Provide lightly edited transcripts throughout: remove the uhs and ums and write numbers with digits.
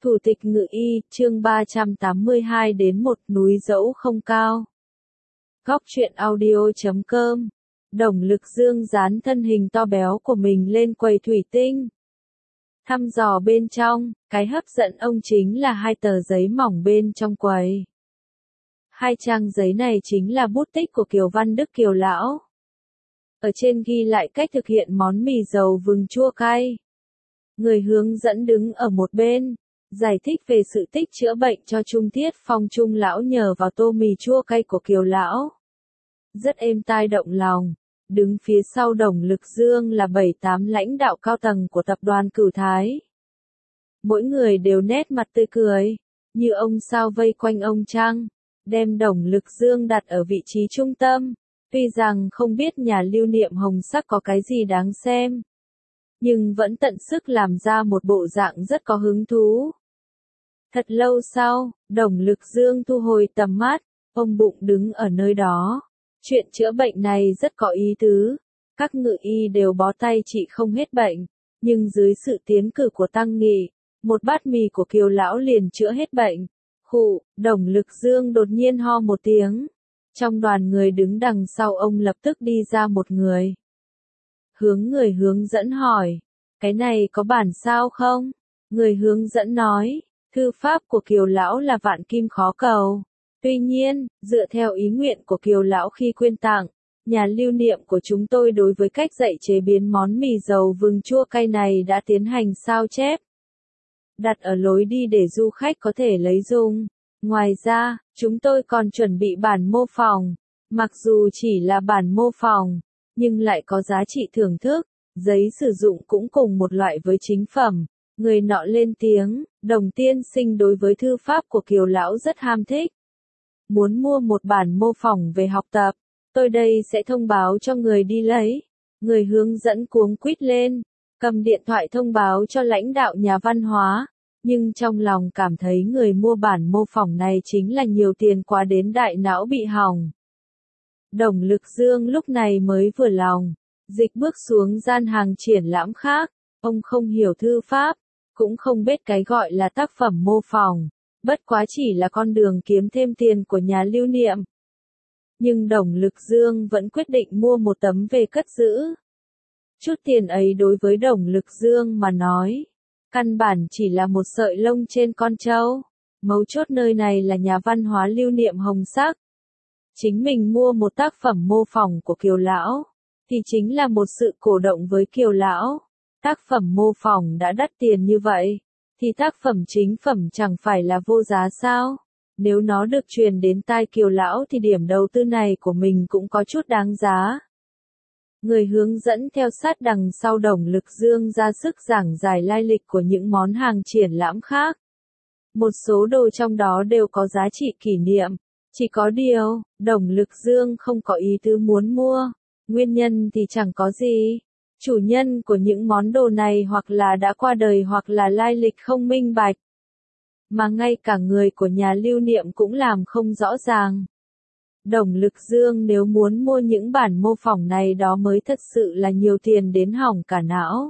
Thủ tịch Ngự Y, chương 382 đến một núi dẫu không cao. Góc truyện audio.com. Đồng Lực Dương dán thân hình to béo của mình lên quầy thủy tinh. Thăm dò bên trong, cái hấp dẫn ông chính là hai tờ giấy mỏng bên trong quầy. Hai trang giấy này chính là bút tích của Kiều Văn Đức Kiều lão. Ở trên ghi lại cách thực hiện món mì dầu vừng chua cay. Người hướng dẫn đứng ở một bên, giải thích về sự tích chữa bệnh cho Trung Thiết Phong Trung lão nhờ vào tô mì chua cay của Kiều lão. Rất êm tai động lòng. Đứng phía sau Đồng Lực Dương là 7-8 lãnh đạo cao tầng của tập đoàn Cửu Thái. Mỗi người đều nét mặt tươi cười, như ông sao vây quanh ông Trăng, đem Đồng Lực Dương đặt ở vị trí trung tâm. Tuy rằng không biết nhà lưu niệm hồng sắc có cái gì đáng xem, nhưng vẫn tận sức làm ra một bộ dạng rất có hứng thú. Thật lâu sau, Đồng Lực Dương thu hồi tầm mắt, ông bụng đứng ở nơi đó. Chuyện chữa bệnh này rất có ý tứ, các ngự y đều bó tay trị không hết bệnh, nhưng dưới sự tiến cử của Tăng Nghị, một bát mì của Kiều lão liền chữa hết bệnh. Khụ, Đồng Lực Dương đột nhiên ho một tiếng. Trong đoàn người đứng đằng sau ông lập tức đi ra một người. Người hướng dẫn hỏi, cái này có bản sao không? Người hướng dẫn nói, thư pháp của Kiều lão là vạn kim khó cầu. Tuy nhiên, dựa theo ý nguyện của Kiều lão khi quyên tặng, nhà lưu niệm của chúng tôi đối với cách dạy chế biến món mì dầu vừng chua cay này đã tiến hành sao chép, đặt ở lối đi để du khách có thể lấy dùng. Ngoài ra, chúng tôi còn chuẩn bị bản mô phỏng, mặc dù chỉ là bản mô phỏng, nhưng lại có giá trị thưởng thức, giấy sử dụng cũng cùng một loại với chính phẩm. Người nọ lên tiếng, Đồng tiên sinh đối với thư pháp của Kiều lão rất ham thích. Muốn mua một bản mô phỏng về học tập, tôi đây sẽ thông báo cho người đi lấy. Người hướng dẫn cuống quýt lên, cầm điện thoại thông báo cho lãnh đạo nhà văn hóa, nhưng trong lòng cảm thấy người mua bản mô phỏng này chính là nhiều tiền quá đến đại não bị hỏng. Đồng Lực Dương lúc này mới vừa lòng, dịch bước xuống gian hàng triển lãm khác, ông không hiểu thư pháp, cũng không biết cái gọi là tác phẩm mô phỏng. Bất quá chỉ là con đường kiếm thêm tiền của nhà lưu niệm. Nhưng Đồng Lực Dương vẫn quyết định mua một tấm về cất giữ. Chút tiền ấy đối với Đồng Lực Dương mà nói, căn bản chỉ là một sợi lông trên con trâu. Mấu chốt nơi này là nhà văn hóa lưu niệm hồng sắc. Chính mình mua một tác phẩm mô phỏng của Kiều lão, thì chính là một sự cổ động với Kiều lão. Tác phẩm mô phỏng đã đắt tiền như vậy, thì tác phẩm chính phẩm chẳng phải là vô giá sao? Nếu nó được truyền đến tai Kiều lão thì điểm đầu tư này của mình cũng có chút đáng giá. Người hướng dẫn theo sát đằng sau Đồng Lực Dương ra sức giảng giải lai lịch của những món hàng triển lãm khác. Một số đồ trong đó đều có giá trị kỷ niệm. Chỉ có điều, Đồng Lực Dương không có ý tứ muốn mua. Nguyên nhân thì chẳng có gì. Chủ nhân của những món đồ này hoặc là đã qua đời hoặc là lai lịch không minh bạch. Mà ngay cả người của nhà lưu niệm cũng làm không rõ ràng. Đồng Lực Dương nếu muốn mua những bản mô phỏng này đó mới thật sự là nhiều tiền đến hỏng cả não.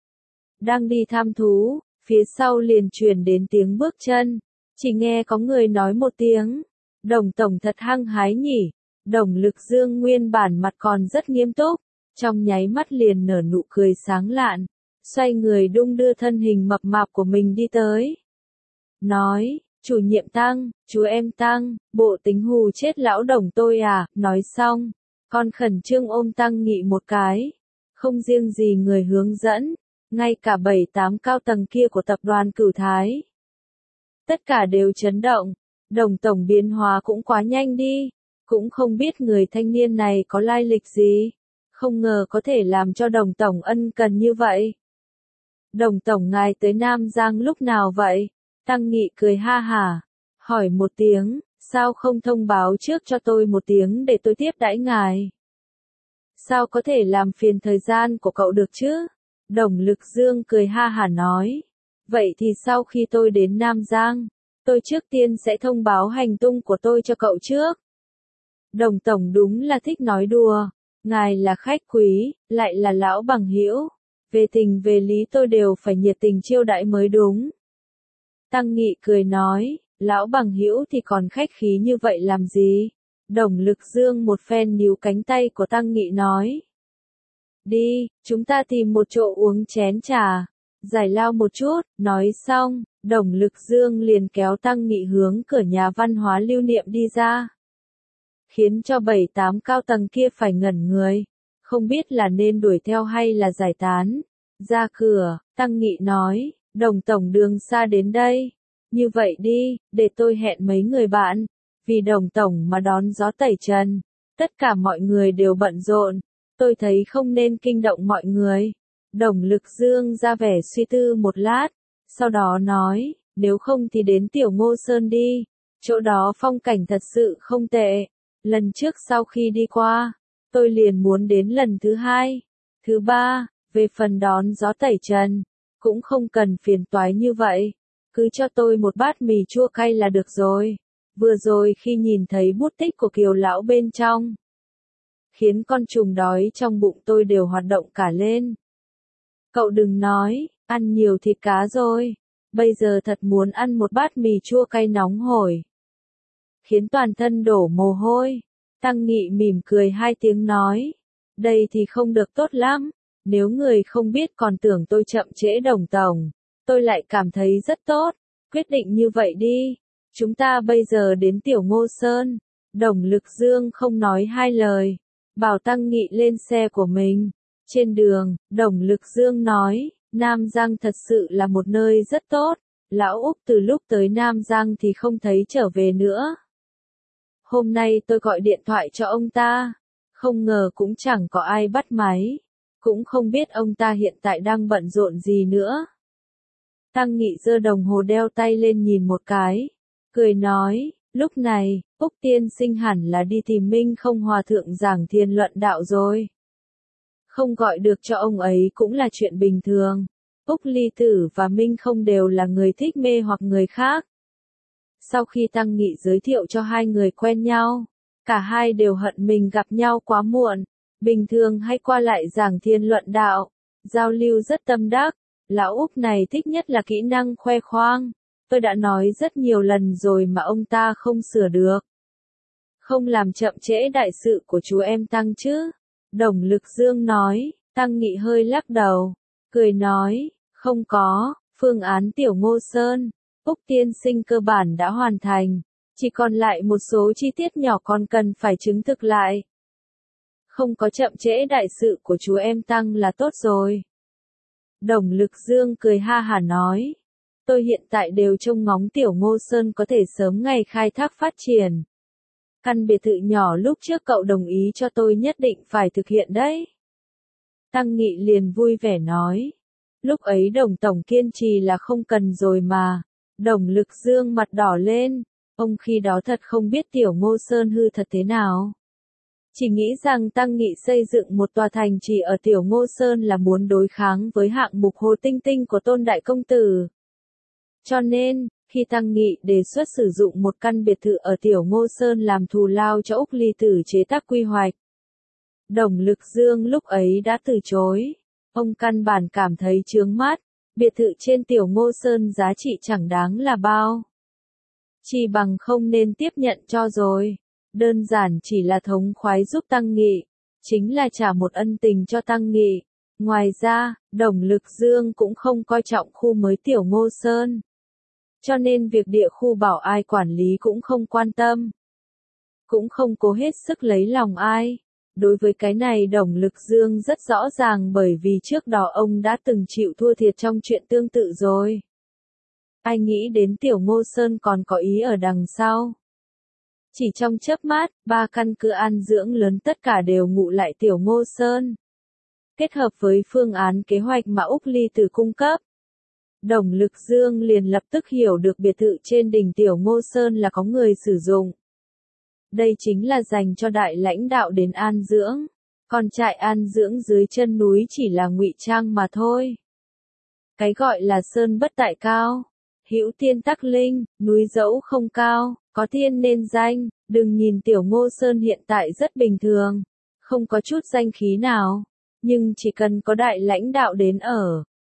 Đang đi tham thú, phía sau liền truyền đến tiếng bước chân. Chỉ nghe có người nói một tiếng. Đồng tổng thật hăng hái nhỉ. Đồng Lực Dương nguyên bản mặt còn rất nghiêm túc. Trong nháy mắt liền nở nụ cười sáng lạn, xoay người đung đưa thân hình mập mạp của mình đi tới. Nói, chủ nhiệm Tăng, chú em Tăng, bộ tính hù chết lão Đồng tôi à, nói xong, con khẩn trương ôm Tăng Nghị một cái. Không riêng gì người hướng dẫn, ngay cả 7-8 cao tầng kia của tập đoàn Cửu Thái. Tất cả đều chấn động, Đồng tổng biến hóa cũng quá nhanh đi, cũng không biết người thanh niên này có lai lịch gì. Không ngờ có thể làm cho Đồng tổng ân cần như vậy. Đồng tổng ngài tới Nam Giang lúc nào vậy? Tăng Nghị cười ha hả, hỏi một tiếng, sao không thông báo trước cho tôi một tiếng để tôi tiếp đãi ngài? Sao có thể làm phiền thời gian của cậu được chứ? Đồng Lực Dương cười ha hả nói, vậy thì sau khi tôi đến Nam Giang, tôi trước tiên sẽ thông báo hành tung của tôi cho cậu trước. Đồng tổng đúng là thích nói đùa. Ngài là khách quý, lại là lão bằng hữu, về tình về lý tôi đều phải nhiệt tình chiêu đãi mới đúng. Tăng Nghị cười nói, lão bằng hữu thì còn khách khí như vậy làm gì? Đồng Lực Dương một phen níu cánh tay của Tăng Nghị nói. Đi, chúng ta tìm một chỗ uống chén trà, giải lao một chút, nói xong, Đồng Lực Dương liền kéo Tăng Nghị hướng cửa nhà văn hóa lưu niệm đi ra. Khiến cho 7-8 cao tầng kia phải ngẩn người, không biết là nên đuổi theo hay là giải tán. Ra cửa, Tăng Nghị nói, Đồng tổng đường xa đến đây. Như vậy đi, để tôi hẹn mấy người bạn, vì Đồng tổng mà đón gió tẩy trần. Tất cả mọi người đều bận rộn, tôi thấy không nên kinh động mọi người. Đồng Lực Dương ra vẻ suy tư một lát, sau đó nói, nếu không thì đến Tiểu Ngô Sơn đi, chỗ đó phong cảnh thật sự không tệ. Lần trước sau khi đi qua, tôi liền muốn đến lần thứ hai, thứ ba, về phần đón gió tẩy trần, cũng không cần phiền toái như vậy, cứ cho tôi một bát mì chua cay là được rồi. Vừa rồi khi nhìn thấy bút tích của Kiều lão bên trong, khiến con trùng đói trong bụng tôi đều hoạt động cả lên. Cậu đừng nói, ăn nhiều thịt cá rồi, bây giờ thật muốn ăn một bát mì chua cay nóng hổi. Khiến toàn thân đổ mồ hôi. Tăng Nghị mỉm cười 2 tiếng nói, đây thì không được tốt lắm, nếu người không biết còn tưởng tôi chậm trễ Đồng tổng, tôi lại cảm thấy rất tốt, quyết định như vậy đi, chúng ta bây giờ đến Tiểu Ngô Sơn. Đồng Lực Dương không nói 2 lời, bảo Tăng Nghị lên xe của mình. Trên đường, Đồng Lực Dương nói, Nam Giang thật sự là một nơi rất tốt, lão Úc từ lúc tới Nam Giang thì không thấy trở về nữa. Hôm nay tôi gọi điện thoại cho ông ta, không ngờ cũng chẳng có ai bắt máy, cũng không biết ông ta hiện tại đang bận rộn gì nữa. Tăng Nghị giơ đồng hồ đeo tay lên nhìn một cái, cười nói, lúc này, Úc tiên sinh hẳn là đi tìm Minh Không hòa thượng giảng thiền luận đạo rồi. Không gọi được cho ông ấy cũng là chuyện bình thường, Úc Ly Tử và Minh Không đều là người thích mê hoặc người khác. Sau khi Tăng Nghị giới thiệu cho 2 người quen nhau, cả hai đều hận mình gặp nhau quá muộn, bình thường hay qua lại giảng thiền luận đạo, giao lưu rất tâm đắc, lão Úc này thích nhất là kỹ năng khoe khoang, tôi đã nói rất nhiều lần rồi mà ông ta không sửa được. Không làm chậm trễ đại sự của chú em Tăng chứ? Đồng Lực Dương nói. Tăng Nghị hơi lắc đầu, cười nói, không có, phương án Tiểu Ngô Sơn, Úc tiên sinh cơ bản đã hoàn thành, chỉ còn lại một số chi tiết nhỏ còn cần phải chứng thực lại. Không có chậm trễ đại sự của chú em Tăng là tốt rồi. Đồng Lực Dương cười ha hả nói, tôi hiện tại đều trông ngóng Tiểu Ngô Sơn có thể sớm ngày khai thác phát triển. Căn biệt thự nhỏ lúc trước cậu đồng ý cho tôi nhất định phải thực hiện đấy. Tăng Nghị liền vui vẻ nói, lúc ấy Đồng tổng kiên trì là không cần rồi mà. Đồng Lực Dương mặt đỏ lên, ông khi đó thật không biết Tiểu Ngô Sơn hư thật thế nào. Chỉ nghĩ rằng Tăng Nghị xây dựng một tòa thành trì ở Tiểu Ngô Sơn là muốn đối kháng với hạng mục Hồ Tinh Tinh của Tôn Đại Công Tử. Cho nên, khi Tăng Nghị đề xuất sử dụng một căn biệt thự ở Tiểu Ngô Sơn làm thù lao cho Úc Ly Tử chế tác quy hoạch, Đồng Lực Dương lúc ấy đã từ chối. Ông căn bản cảm thấy chướng mắt, biệt thự trên Tiểu Ngô Sơn giá trị chẳng đáng là bao. Chỉ bằng không nên tiếp nhận cho rồi. Đơn giản chỉ là thống khoái giúp Tăng Nghị, chính là trả một ân tình cho Tăng Nghị. Ngoài ra, Đồng Lực Dương cũng không coi trọng khu mới Tiểu Ngô Sơn. Cho nên việc địa khu bảo ai quản lý cũng không quan tâm. Cũng không cố hết sức lấy lòng ai. Đối với cái này Đồng Lực Dương rất rõ ràng bởi vì trước đó ông đã từng chịu thua thiệt trong chuyện tương tự rồi. Ai nghĩ đến Tiểu Ngô Sơn còn có ý ở đằng sau. Chỉ trong chớp mắt, 3 căn cứ an dưỡng lớn tất cả đều ngụ lại Tiểu Ngô Sơn. Kết hợp với phương án kế hoạch mà Úc Ly Tử cung cấp, Đồng Lực Dương liền lập tức hiểu được biệt thự trên đỉnh Tiểu Ngô Sơn là có người sử dụng. Đây chính là dành cho đại lãnh đạo đến an dưỡng, còn trại an dưỡng dưới chân núi chỉ là ngụy trang mà thôi. Cái gọi là sơn bất tại cao, hữu tiên tắc linh, núi dẫu không cao, có tiên nên danh, đừng nhìn Tiểu Ngô Sơn hiện tại rất bình thường, không có chút danh khí nào, nhưng chỉ cần có đại lãnh đạo đến ở,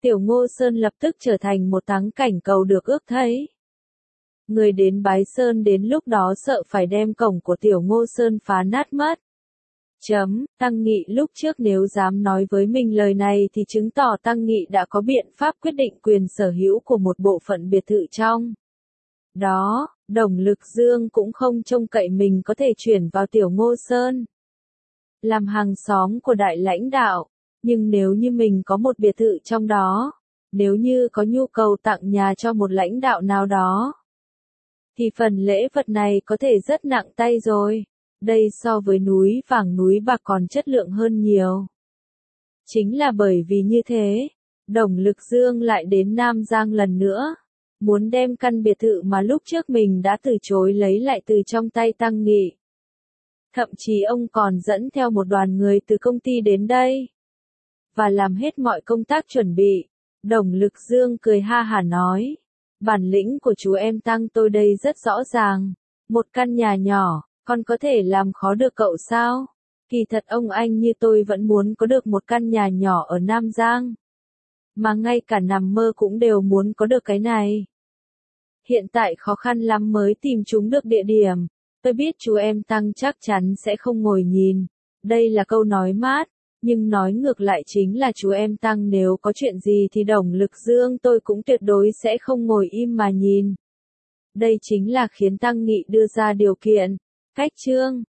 Tiểu Ngô Sơn lập tức trở thành một thắng cảnh cầu được ước thấy. Người đến bái sơn đến lúc đó sợ phải đem cổng của Tiểu Ngô Sơn phá nát mất. Tăng Nghị lúc trước nếu dám nói với mình lời này thì chứng tỏ Tăng Nghị đã có biện pháp quyết định quyền sở hữu của một bộ phận biệt thự trong. Đó, Đồng Lực Dương cũng không trông cậy mình có thể chuyển vào Tiểu Ngô Sơn. Làm hàng xóm của đại lãnh đạo, nhưng nếu như mình có một biệt thự trong đó, nếu như có nhu cầu tặng nhà cho một lãnh đạo nào đó, thì phần lễ vật này có thể rất nặng tay rồi. Đây so với núi vàng núi bạc còn chất lượng hơn nhiều. Chính là bởi vì như thế, Đồng Lực Dương lại đến Nam Giang lần nữa, muốn đem căn biệt thự mà lúc trước mình đã từ chối lấy lại từ trong tay Tăng Nghị. Thậm chí ông còn dẫn theo một đoàn người từ công ty đến đây, và làm hết mọi công tác chuẩn bị. Đồng Lực Dương cười ha hả nói, bản lĩnh của chú em Tăng tôi đây rất rõ ràng, một căn nhà nhỏ, còn có thể làm khó được cậu sao? Kỳ thật ông anh như tôi vẫn muốn có được một căn nhà nhỏ ở Nam Giang. Mà ngay cả nằm mơ cũng đều muốn có được cái này. Hiện tại khó khăn lắm mới tìm chúng được địa điểm. Tôi biết chú em Tăng chắc chắn sẽ không ngồi nhìn. Đây là câu nói mát, nhưng nói ngược lại chính là chú em Tăng nếu có chuyện gì thì Đồng Lực Dương tôi cũng tuyệt đối sẽ không ngồi im mà nhìn. Đây chính là khiến Tăng Nghị đưa ra điều kiện. Cách chương